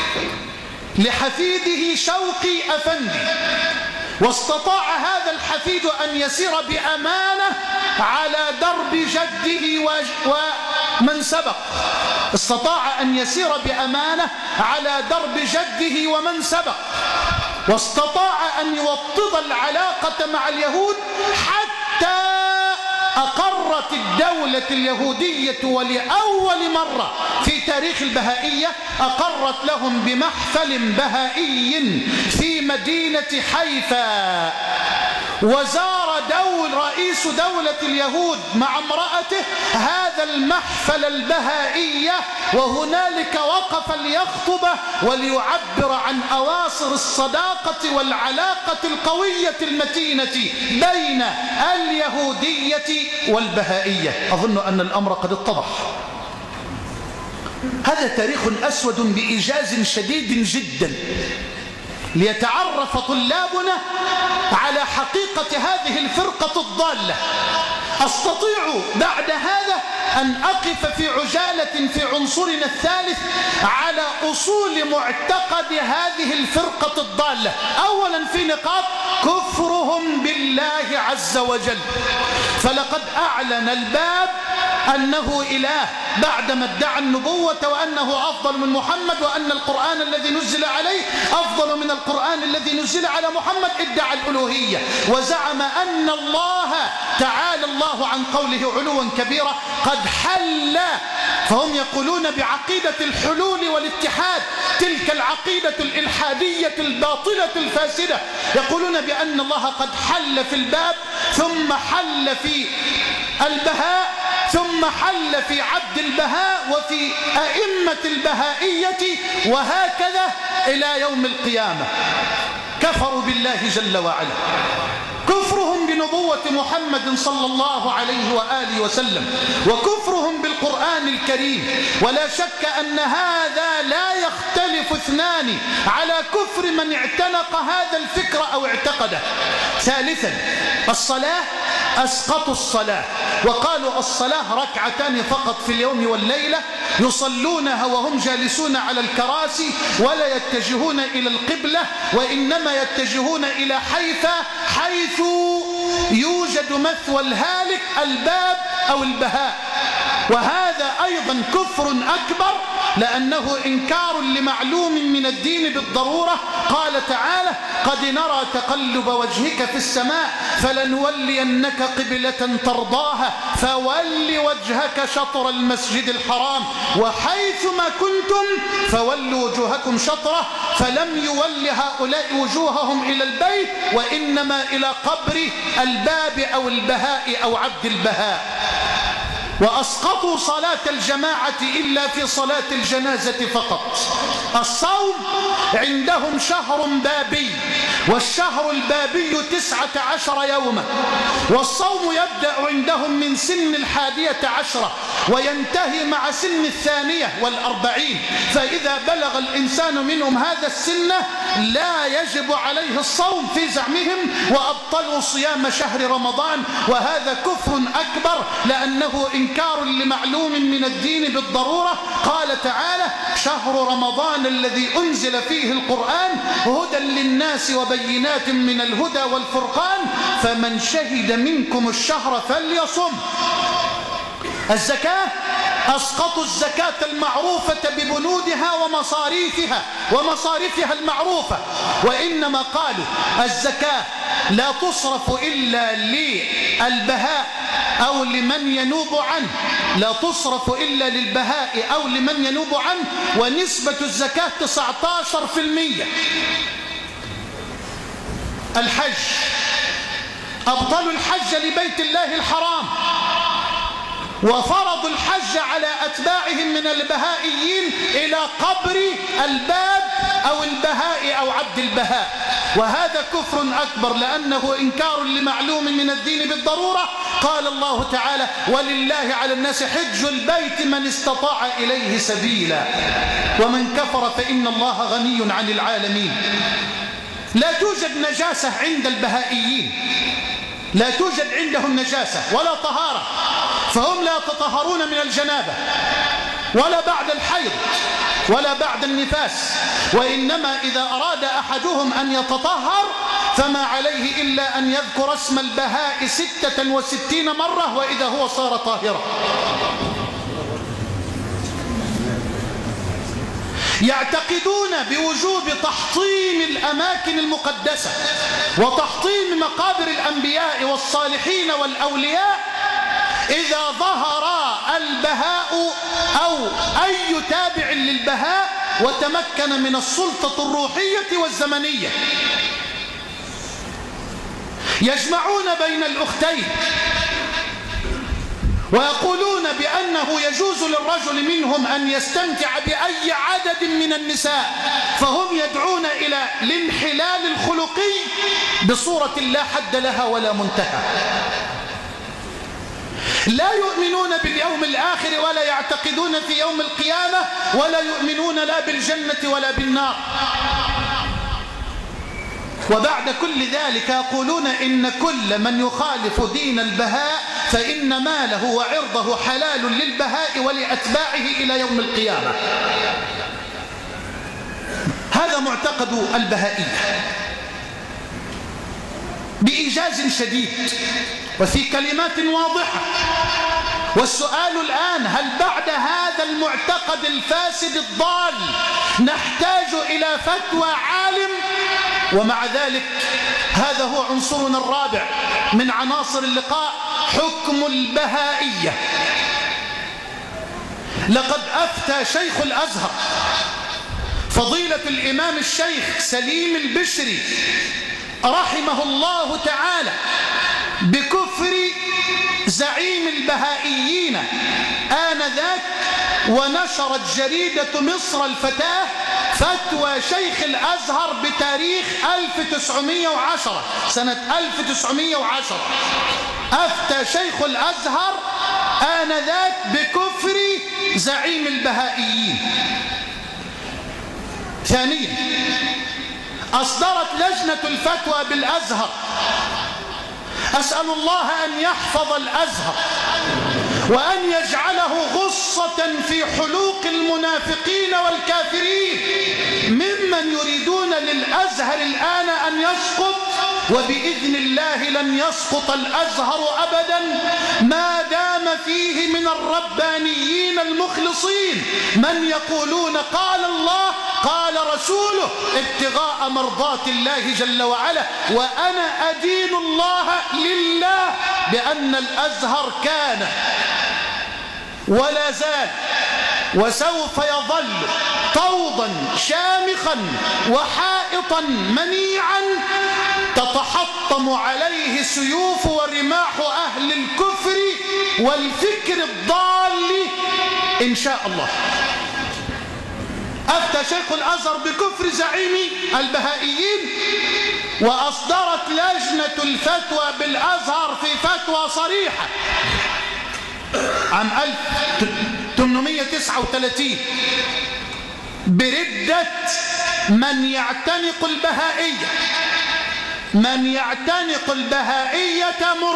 لحفيده شوقي أفندي. واستطاع هذا الحفيد أن يسير بأمانة على درب جده ومن سبق. استطاع أن يسير بأمانة على درب جده ومن سبق، واستطاع أن يوطد العلاقة مع اليهود حتى أقرت الدولة اليهودية ولأول مرة في تاريخ البهائية أقرت لهم بمحفل بهائي في مدينة حيفا. وزار رئيس دولة اليهود مع امرأته هذا المحفل البهائية، وهنالك وقف ليخطب وليعبر عن أواصر الصداقة والعلاقة القوية المتينة بين اليهودية والبهائية. أظن أن الأمر قد اتضح. هذا تاريخ أسود بإيجاز شديد جدا ليتعرف طلابنا على حقيقة هذه الفرقة الضالة. أستطيع بعد هذا أن أقف في عجالة في عنصرنا الثالث على أصول معتقد هذه الفرقة الضالة. أولا في نقاط كفرهم بالله عز وجل، فلقد أعلن الباب أنه إله بعدما ادعى النبوة وأنه أفضل من محمد، وأن القرآن الذي نزل عليه أفضل من القرآن الذي نزل على محمد. ادعى الألوهية وزعم أن الله تعالى الله عن قوله علوا كبيرا قد حل، فهم يقولون بعقيدة الحلول والاتحاد، تلك العقيدة الإلحادية الباطلة الفاسدة. يقولون بأن الله قد حل في الباب، ثم حل في البهاء، ثم حل في عبد البهاء وفي أئمة البهائية، وهكذا إلى يوم القيامة. كفروا بالله جل وعلا. كفرهم بنبوة محمد صلى الله عليه وآله وسلم، وكفرهم بالقرآن الكريم. ولا شك أن هذا لا يختلف اثنان على كفر من اعتنق هذا الفكر أو اعتقده. ثالثا الصلاة، أسقطوا الصلاة وقالوا الصلاة ركعتان فقط في اليوم والليلة، يصلونها وهم جالسون على الكراسي ولا يتجهون إلى القبلة، وإنما يتجهون إلى حيث يوجد مثوى الهالك، الباب أو البهاء. وهذا أيضا كفر أكبر، لأنه إنكار لمعلوم من الدين بالضرورة. قال تعالى قد نرى تقلب وجهك في السماء فلنولينك قبلة ترضاها فول وجهك شطر المسجد الحرام وحيثما كنتم فولوا وجوهكم شطره، فلم يول هؤلاء وجوههم إلى البيت وإنما إلى قبر الباب أو البهاء أو عبد البهاء. وأسقطوا صلاة الجماعة إلا في صلاة الجنازة فقط. الصوم عندهم شهر بابي، والشهر البابي 19 يوما، والصوم يبدأ عندهم من سن 11 وينتهي مع سن 42، فإذا بلغ الإنسان منهم هذا السن لا يجب عليه الصوم في زعمهم، وأبطلوا صيام شهر رمضان. وهذا كفر أكبر، لأنه إنكار لمعلوم من الدين بالضرورة. قال تعالى شهر رمضان الذي أنزل فيه القرآن هدى للناس وبينات من الهدى والفرقان فمن شهد منكم الشهر فليصم. الزكاة أسقطوا الزكاة المعروفة ببنودها ومصاريفها المعروفة، وإنما قالوا الزكاة لا تصرف إلا للبهاء أو لمن ينوب عنه، لا تصرف إلا للبهاء أو لمن ينوب عنه، ونسبة الزكاة 19%. الحج أبطلوا الحج لبيت الله الحرام، وفرضوا الحج على أتباعهم من البهائيين إلى قبر الباب أو البهاء أو عبد البهاء. وهذا كفر أكبر، لأنه إنكار لمعلوم من الدين بالضرورة. قال الله تعالى ولله على الناس حج البيت من استطاع إليه سبيلا ومن كفر فإن الله غني عن العالمين. لا توجد نجاسة عند البهائيين، لا توجد عندهم نجاسة ولا طهارة، فهم لا يتطهرون من الجنابة ولا بعد الحيض ولا بعد النفاس، وإنما إذا أراد أحدهم أن يتطهر فما عليه إلا أن يذكر اسم البهاء 66 مرة وإذا هو صار طاهرا. يعتقدون بوجوب تحطيم الأماكن المقدسة وتحطيم مقابر الأنبياء والصالحين والأولياء إذا ظهر البهاء أو أي تابع للبهاء وتمكن من السلطة الروحية والزمنية. يجمعون بين الأختين ويقولون بأنه يجوز للرجل منهم أن يستمتع بأي عدد من النساء، فهم يدعون إلى الانحلال الخلقي بصورة لا حد لها ولا منتهى. لا يؤمنون باليوم الآخر ولا يعتقدون في يوم القيامة ولا يؤمنون لا بالجنة ولا بالنار. وبعد كل ذلك يقولون إن كل من يخالف دين البهاء فإن ماله وعرضه حلال للبهاء ولأتباعه إلى يوم القيامة. هذا معتقد البهائية بإيجاز شديد وفي كلمات واضحة. والسؤال الآن: هل بعد هذا المعتقد الفاسد الضال نحتاج إلى فتوى عالم؟ ومع ذلك هذا هو عنصرنا الرابع من عناصر اللقاء: حكم البهائية. لقد أفتى شيخ الأزهر فضيلة الإمام الشيخ سليم البشري رحمه الله تعالى بكفر زعيم البهائيين آنذاك، ونشرت جريدة مصر الفتاة فتوى شيخ الأزهر بتاريخ 1910 سنة 1910. أفتى شيخ الأزهر آنذاك بكفر زعيم البهائيين. ثانيا، أصدرت لجنة الفتوى بالأزهر، أسأل الله أن يحفظ الأزهر وأن يجعله غصة في حلوق المنافقين والكافرين ممن يريدون للأزهر الآن أن يسقط، وبإذن الله لن يسقط الأزهر أبدا ما دام فيه من الربانيين المخلصين من يقولون قال الله قال رسوله ابتغاء مرضات الله جل وعلا. وأنا أدين الله لله بأن الأزهر كان ولا زال وسوف يظل طوضا شامخا وحائطا منيعا تتحطم عليه سيوف ورماح أهل الكفر والفكر الضال إن شاء الله. أفتى شيخ الأزهر بكفر زعيم البهائيين، وأصدرت لجنة الفتوى بالأزهر في فتوى صريحة عام 1839 بردة من يعتنق البهائية. من يعتنق البهائية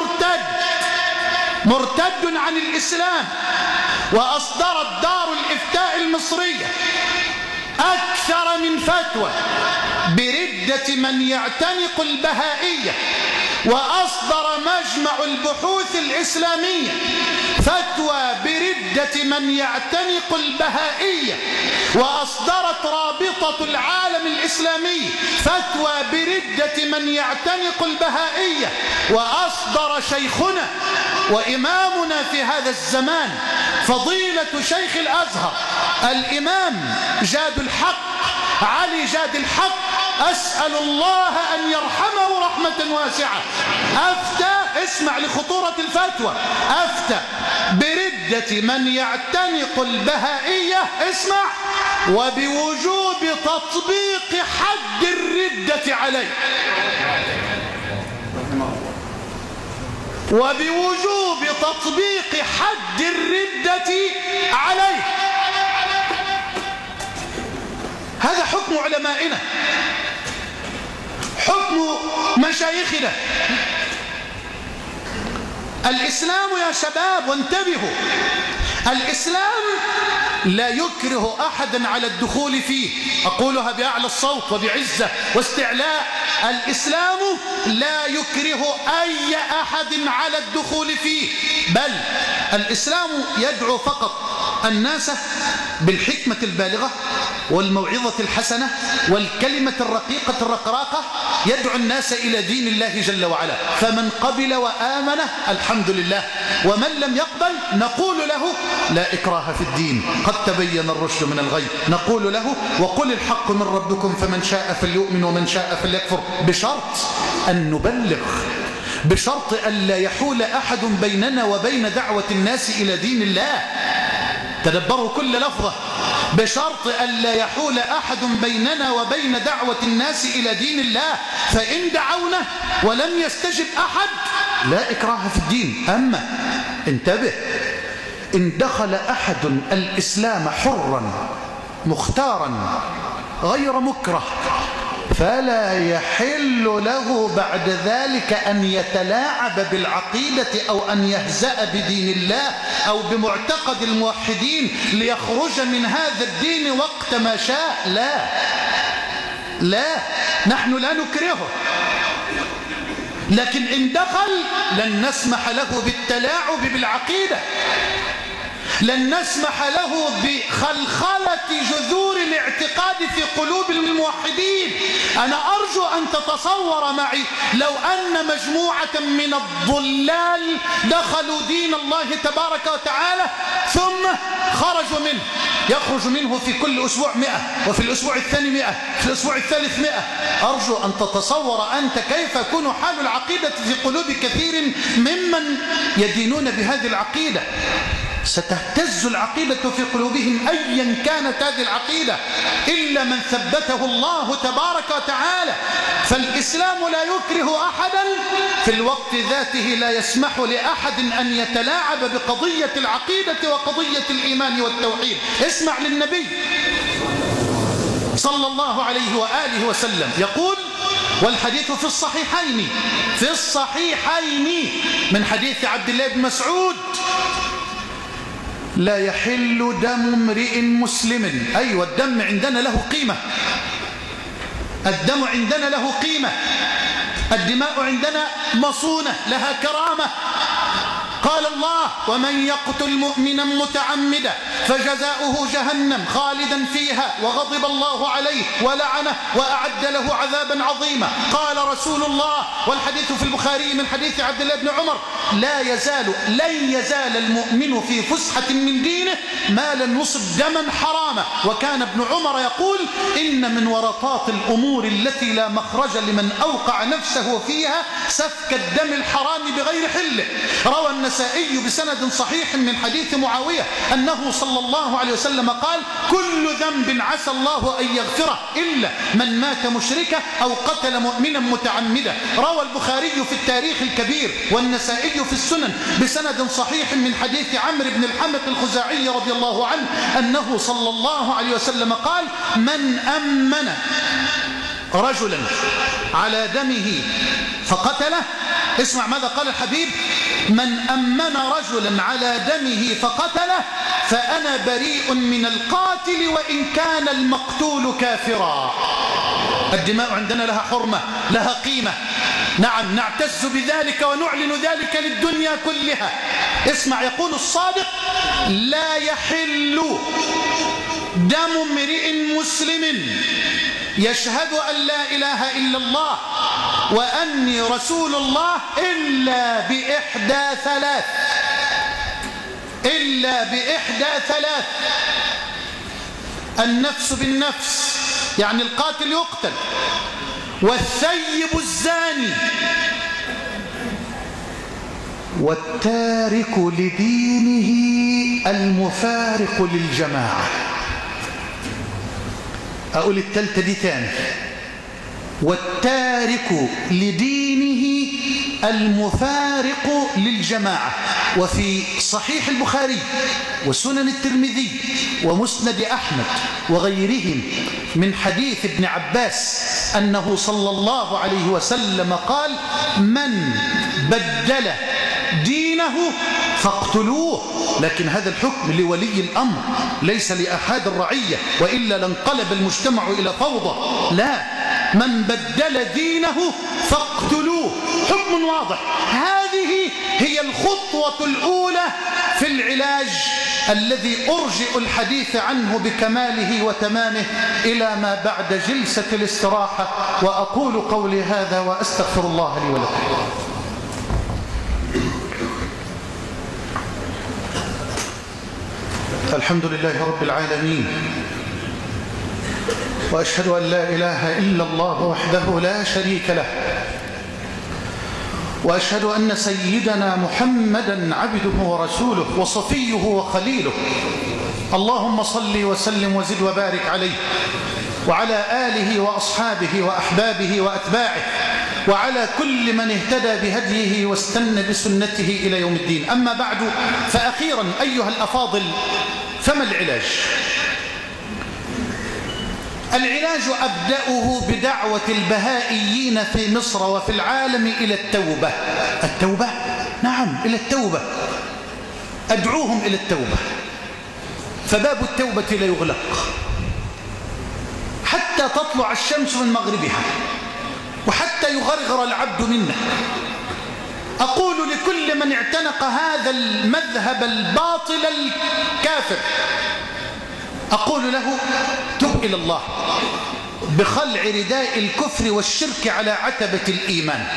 مرتد عن الإسلام. وأصدرت دار الإفتاء المصرية أكثر من فتوى بردة من يعتنق البهائية. وأصدر مجمع البحوث الإسلامية فتوى بردة من يعتنق البهائية. وأصدرت رابطة العالم الإسلامي فتوى بردة من يعتنق البهائية. وأصدر شيخنا وإمامنا في هذا الزمان فضيلة شيخ الأزهر الإمام جاد الحق علي جاد الحق، أسأل الله أن يرحمه رحمة واسعة، أفتى، اسمع لخطورة الفتوى، أفتى بردة من يعتنق البهائية، اسمع، وبوجوب تطبيق حد الردة عليه. وبوجوب تطبيق حد الردة عليه. هذا حكم علمائنا، حكم مشايخنا. الإسلام يا شباب وانتبهوا، الإسلام لا يكره أحدا على الدخول فيه، أقولها بأعلى الصوت وبعزة واستعلاء، الإسلام لا يكره أي أحد على الدخول فيه، بل الإسلام يدعو فقط الناس بالحكمة البالغة والموعظة الحسنة والكلمة الرقيقة الرقراقة، يدعو الناس إلى دين الله جل وعلا. فمن قبل وآمن الحمد لله، ومن لم يقبل نقول له لا إكراه في الدين، قد تبين الرشد من الغي، نقول له وقل الحق من ربكم فمن شاء فليؤمن ومن شاء فليكفر، بشرط أن نبلغ بشرط ألا يحول أحد بيننا وبين دعوة الناس إلى دين الله. تدبروا كل لفظة، بشرط ألا يحول أحد بيننا وبين دعوة الناس إلى دين الله. فإن دعونا ولم يستجب أحد لا إكراه في الدين. أما انتبه، إن دخل أحد الإسلام حرا مختارا غير مكره فلا يحل له بعد ذلك أن يتلاعب بالعقيدة أو أن يهزأ بدين الله أو بمعتقد الموحدين ليخرج من هذا الدين وقت ما شاء. لا، نحن لا نكرهه، لكن إن دخل لن نسمح له بالتلاعب بالعقيدة، لن نسمح له بخلخلة جذور الاعتقاد في قلوب الموحدين. أنا أرجو أن تتصور معي لو أن مجموعة من الضلال دخلوا دين الله تبارك وتعالى ثم خرجوا منه، يخرج منه في كل أسبوع 100، وفي الأسبوع الثاني 100، في الأسبوع الثالث 100. أرجو أن تتصور أنت كيف يكون حال العقيدة في قلوب كثير ممن يدينون بهذه العقيدة. ستهتز العقيدة في قلوبهم أيا كانت هذه العقيدة إلا من ثبته الله تبارك وتعالى. فالإسلام لا يكره أحدا، في الوقت ذاته لا يسمح لأحد أن يتلاعب بقضية العقيدة وقضية الإيمان والتوحيد. اسمع للنبي صلى الله عليه وآله وسلم يقول، والحديث في الصحيحين من حديث عبد الله بن مسعود: لا يحل دم امرئ مسلم. أيوة، الدم عندنا له قيمة، الدم عندنا له قيمة، الدماء عندنا مصونة لها كرامة. قال الله: ومن يقتل مؤمنا متعمدا فجزاؤه جهنم خالدا فيها وغضب الله عليه ولعنه وأعد له عذابا عظيما. قال رسول الله، والحديث في البخاري من حديث عبد الله بن عمر: لن يزال المؤمن في فسحة من دينه ما لم يصب دما حراما. وكان ابن عمر يقول: إن من ورطات الأمور التي لا مخرج لمن أوقع نفسه فيها سفك الدم الحرام بغير حله. روى النسائي بسند صحيح من حديث معاوية أنه صلى الله عليه وسلم قال: كل ذنب عسى الله أن يغفره إلا من مات مشركا أو قتل مؤمنا متعمدا. روى البخاري في التاريخ الكبير والنسائي في السنن بسند صحيح من حديث عمرو بن الحمق الخزاعي رضي الله عنه أنه صلى الله عليه وسلم قال: من أمن رجلا على دمه فقتله. اسمع ماذا قال الحبيب: من أمن رجلا على دمه فقتله فأنا بريء من القاتل وإن كان المقتول كافرا. الدماء عندنا لها حرمة، لها قيمة، نعم نعتز بذلك ونعلن ذلك للدنيا كلها. اسمع، يقول الصادق: لا يحل دم امرئ مسلم يشهد أن لا إله إلا الله وأني رسول الله إلا بإحدى ثلاث: النفس بالنفس، يعني القاتل يقتل، والثيب الزاني، والتارك لدينه المفارق للجماعة. أقول التالتة دي تاني: والتارك لدينه المفارق للجماعة. وفي صحيح البخاري وسنن الترمذي ومسند أحمد وغيرهم من حديث ابن عباس أنه صلى الله عليه وسلم قال: من بدل دينه فاقتلوه. لكن هذا الحكم لولي الأمر ليس لأحد الرعية، وإلا لانقلب المجتمع إلى فوضى. لا، من بدل دينه فاقتلوه، حكم واضح. هذه هي الخطوة الأولى في العلاج الذي أرجئ الحديث عنه بكماله وتمامه إلى ما بعد جلسة الاستراحة. وأقول قولي هذا وأستغفر الله لي ولكم. الحمد لله رب العالمين، وأشهد أن لا إله إلا الله وحده لا شريك له، وأشهد أن سيدنا محمدا عبده ورسوله وصفيه وخليله، اللهم صل وسلم وزد وبارك عليه وعلى آله وأصحابه وأحبابه وأتباعه وعلى كل من اهتدى بهديه واستنى بسنته إلى يوم الدين. أما بعد، فأخيرا أيها الأفاضل، فما العلاج؟ العلاج أبدأه بدعوة البهائيين في مصر وفي العالم إلى التوبة. التوبة؟ نعم، إلى التوبة. أدعوهم إلى التوبة، فباب التوبة لا يغلق حتى تطلع الشمس من مغربها وحتى يغرغر العبد منه. أقول لكل من اعتنق هذا المذهب الباطل الكافر، أقول له: تب إلى الله بخلع رداء الكفر والشرك على عتبة الإيمان،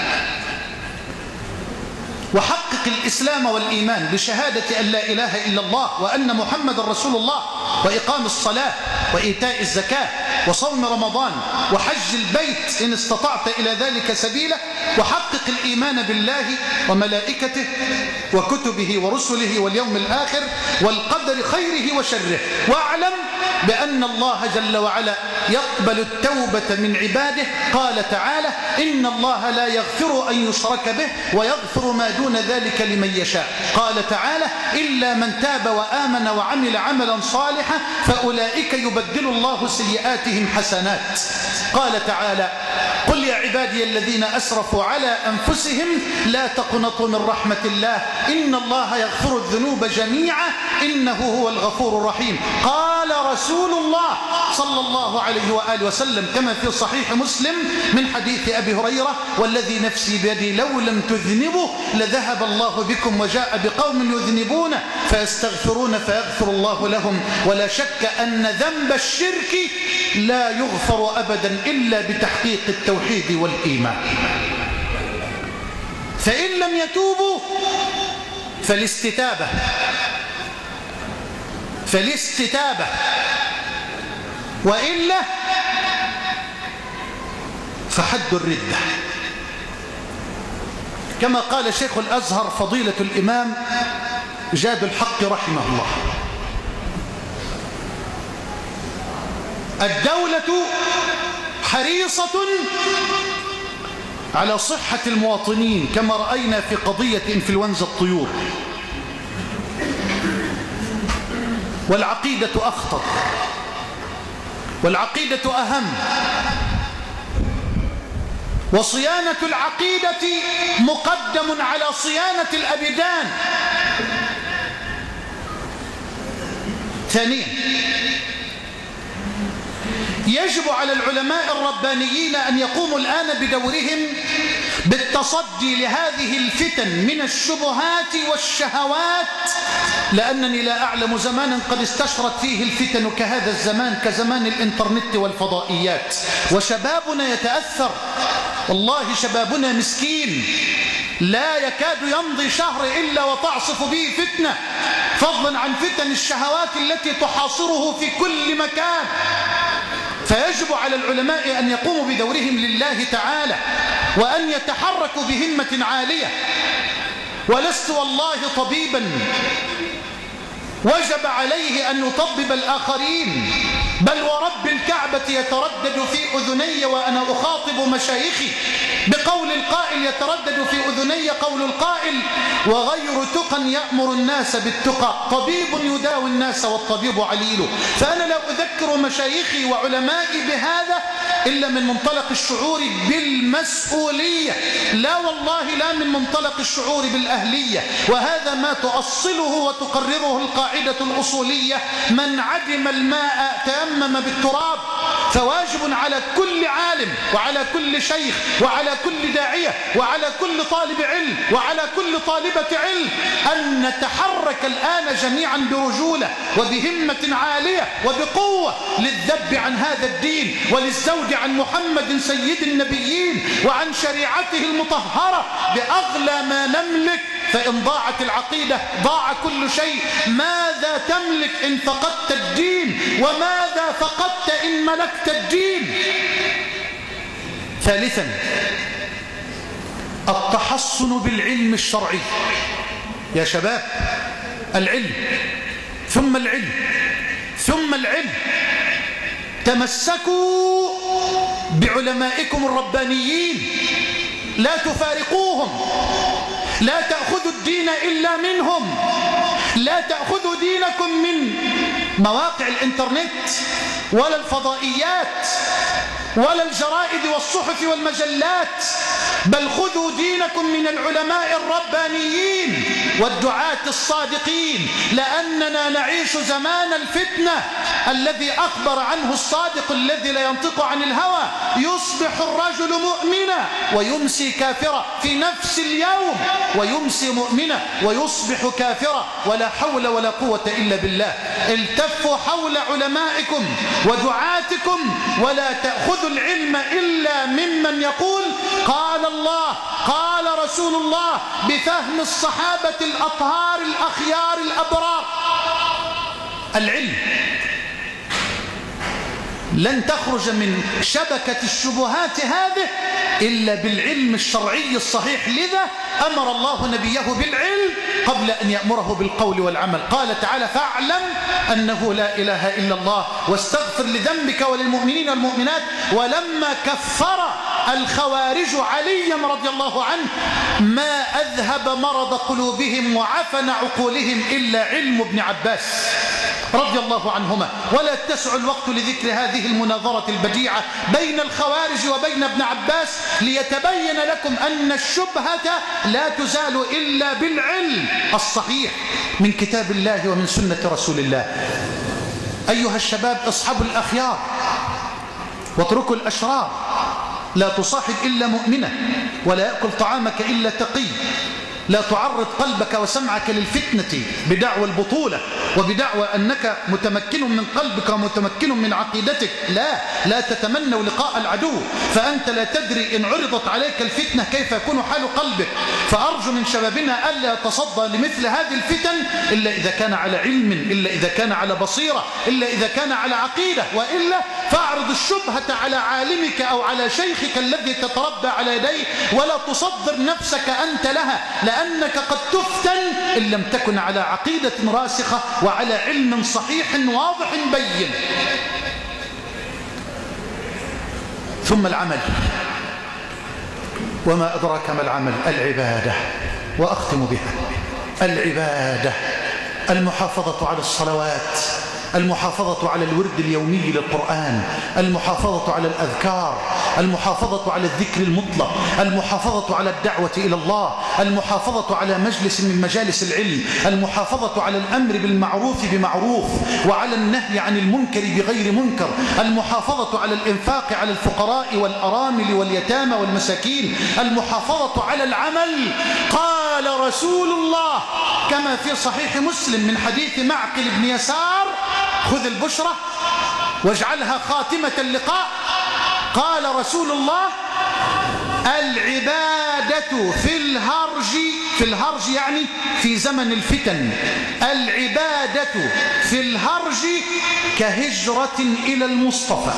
وحقق الإسلام والإيمان بشهادة أن لا إله إلا الله وأن محمد رسول الله، وإقام الصلاة وإيتاء الزكاة وصوم رمضان وحج البيت إن استطعت إلى ذلك سبيلا، وحقق الإيمان بالله وملائكته وكتبه ورسله واليوم الآخر والقدر خيره وشره، واعلم بأن الله جل وعلا يقبل التوبة من عباده. قال تعالى: إن الله لا يغفر أن يشرك به ويغفر ما دون ذلك لمن يشاء. قال تعالى: إلا من تاب وآمن وعمل عملا صالحا فأولئك يبدل الله سيئاتهم حسنات. قال تعالى: قل يا عبادي الذين أسرفوا على أنفسهم لا تقنطوا من رحمة الله إن الله يغفر الذنوب جميعا إنه هو الغفور الرحيم. قال رسول الله صلى الله عليه وآله وسلم كما في صحيح مسلم من حديث أبي هريرة: والذي نفسي بيدي لو لم تذنبوا لذهب الله بكم وجاء بقوم يذنبون فيستغفرون فيغفر الله لهم. ولا شك أن ذنب الشرك لا يغفر أبدا إلا بتحقيق التوحيد والإيمان. فإن لم يتوبوا فالاستتابة، وإلا فحد الردة، كما قال شيخ الأزهر فضيلة الإمام جاد الحق رحمه الله: الدولة حريصة على صحة المواطنين كما رأينا في قضية إنفلونزا الطيور، والعقيدة أخطر والعقيدة أهم، وصيانة العقيدة مقدم على صيانة الأبدان. ثانيا، يجب على العلماء الربانيين أن يقوموا الآن بدورهم بالتصدي لهذه الفتن من الشبهات والشهوات، لأنني لا أعلم زمانا قد استشرت فيه الفتن كهذا الزمان، كزمان الإنترنت والفضائيات، وشبابنا يتأثر. والله شبابنا مسكين، لا يكاد يمضي شهر إلا وتعصف به فتنة، فضلا عن فتن الشهوات التي تحاصره في كل مكان. فيجب على العلماء أن يقوموا بدورهم لله تعالى وأن يتحركوا بهمة عالية. ولست والله طبيبا وجب عليه أن يطبب الآخرين، بل ورب الكعبة يتردد في أذني وأنا أخاطب مشايخي بقول القائل، يتردد في أذني قول القائل: وغير تقى يأمر الناس بالتقى، طبيب يداوي الناس والطبيب عليل. فأنا لا أذكر مشايخي وعلمائي بهذا إلا من منطلق الشعور بالمسؤولية، لا والله لا من منطلق الشعور بالأهلية. وهذا ما تؤصله وتقرره القاعدة الأصولية: من عدم الماء تيمم بالتراب. فواجب على كل عالم وعلى كل شيخ وعلى كل داعية وعلى كل طالب علم وعلى كل طالبة علم أن نتحرك الآن جميعا برجولة وبهمة عالية وبقوة للذب عن هذا الدين وللزوج عن محمد سيد النبيين وعن شريعته المطهرة بأغلى ما نملك. فإن ضاعت العقيدة ضاع كل شيء. ماذا تملك إن فقدت الدين؟ وماذا فقدت إن ملكت الدين؟ ثالثا، التحصن بالعلم الشرعي. يا شباب، العلم ثم العلم ثم العلم. تمسكوا بعلمائكم الربانيين، لا تفارقوهم، لا تأخذوا الدين إلا منهم، لا تأخذوا دينكم من مواقع الإنترنت ولا الفضائيات ولا الجرائد والصحف والمجلات، بل خذوا دينكم من العلماء الربانيين والدعاة الصادقين، لأننا نعيش زمان الفتنة الذي أخبر عنه الصادق الذي لا ينطق عن الهوى: يصبح الرجل مؤمنا ويمسي كافرا في نفس اليوم، ويمسي مؤمنا ويصبح كافرا، ولا حول ولا قوة إلا بالله. التفوا حول علمائكم ودعاتكم، ولا تأخذوا العلم إلا ممن يقول قال الله قال رسول الله بفهم الصحابة الأطهار الأخيار الأبرار. العلم لن تخرج من شبكة الشبهات هذه إلا بالعلم الشرعي الصحيح. لذا أمر الله نبيه بالعلم قبل أن يأمره بالقول والعمل. قال تعالى: فاعلم أنه لا إله إلا الله واستغفر لذنبك وللمؤمنين والمؤمنات. ولما كفر الخوارج عليا رضي الله عنه ما أذهب مرض قلوبهم وعفن عقولهم إلا علم ابن عباس رضي الله عنهما. ولا يتسع الوقت لذكر هذه المناظرة البديعة بين الخوارج وبين ابن عباس ليتبين لكم أن الشبهة لا تزال إلا بالعلم الصحيح من كتاب الله ومن سنة رسول الله. أيها الشباب، اصحبوا الأخيار واتركوا الأشرار. لا تصاحب إلا مؤمنة، ولا يأكل طعامك إلا تقي. لا تعرض قلبك وسمعك للفتنة بدعوى البطولة وبدعوى أنك متمكن من قلبك ومتمكن من عقيدتك. لا تتمنوا لقاء العدو، فأنت لا تدري إن عرضت عليك الفتنة كيف يكون حال قلبك. فأرجو من شبابنا ألا يتصدى لمثل هذه الفتن إلا إذا كان على علم، إلا إذا كان على بصيرة، إلا إذا كان على عقيدة، وإلا فاعرض الشبهة على عالمك أو على شيخك الذي تتربى على يديه، ولا تصدر نفسك أنت لها، لأنك قد تفتن إن لم تكن على عقيدة راسخة وعلى علم صحيح واضح بين. ثم العمل، وما أدراك ما العمل؟ العبادة. وأختم بها: العبادة، المحافظة على الصلوات، المحافظة على الورد اليومي للقرآن، المحافظة على الأذكار، المحافظة على الذكر المطلق، المحافظة على الدعوة إلى الله، المحافظة على مجلس من مجالس العلم، المحافظة على الأمر بالمعروف بمعروف وعلى النهي عن المنكر بغير منكر، المحافظة على الإنفاق على الفقراء والأرامل واليتامى والمساكين، المحافظة على العمل. قال رسول الله كما في صحيح مسلم من حديث معقل بن يسار: خذ البشرة واجعلها خاتمة اللقاء. قال رسول الله: العبادة في الهرج يعني في زمن الفتن، العبادة في الهرج كهجرة إلى المصطفى.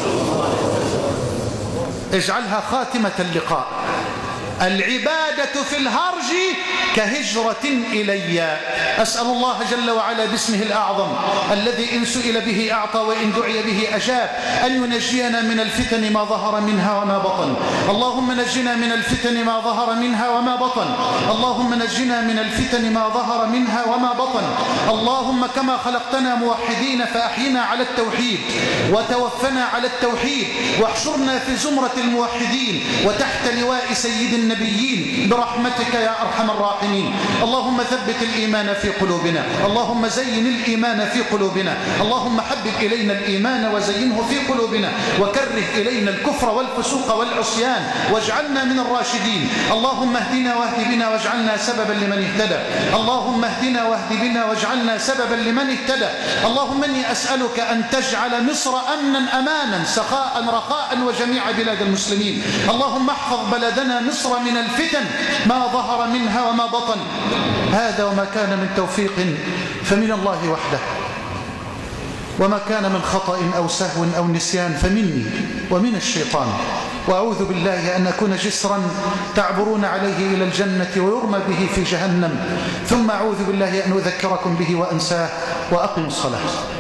اجعلها خاتمة اللقاء. العبادة في الهرج كهجرة إلي. أسأل الله جل وعلا باسمه الأعظم الذي إن سئل به أعطى وإن دعي به أجاب أن ينجينا من الفتن ما ظهر منها وما بطن. اللهم نجنا من الفتن ما ظهر منها وما بطن. اللهم نجنا من الفتن ما ظهر منها وما بطن. اللهم كما خلقتنا موحدين فأحينا على التوحيد وتوفنا على التوحيد واحشرنا في زمرة الموحدين وتحت لواء سيد النبيين برحمتك يا أرحم الراحمين. اللهم ثبت الإيمان في قلوبنا، اللهم زين الإيمان في قلوبنا، اللهم حبب إلينا الإيمان وزينه في قلوبنا، وكره إلينا الكفر والفسوق والعصيان واجعلنا من الراشدين. اللهم اهدنا واهد بنا واجعلنا سببا لمن اهتدى. اللهم اهدنا واهد بنا واجعلنا سببا لمن اهتدى. اللهم إني أسألك أن تجعل مصر أمنا أمانا سخاء رخاء وجميع بلاد المسلمين. اللهم احفظ بلدنا مصر من الفتن ما ظهر منها وما بطن. هذا وما كان من توفيق فمن الله وحده، وما كان من خطأ أو سهو أو نسيان فمني ومن الشيطان. وأعوذ بالله أن أكون جسرا تعبرون عليه إلى الجنة ويرمى به في جهنم، ثم أعوذ بالله أن أذكركم به وأنساه. وأقم الصلاة.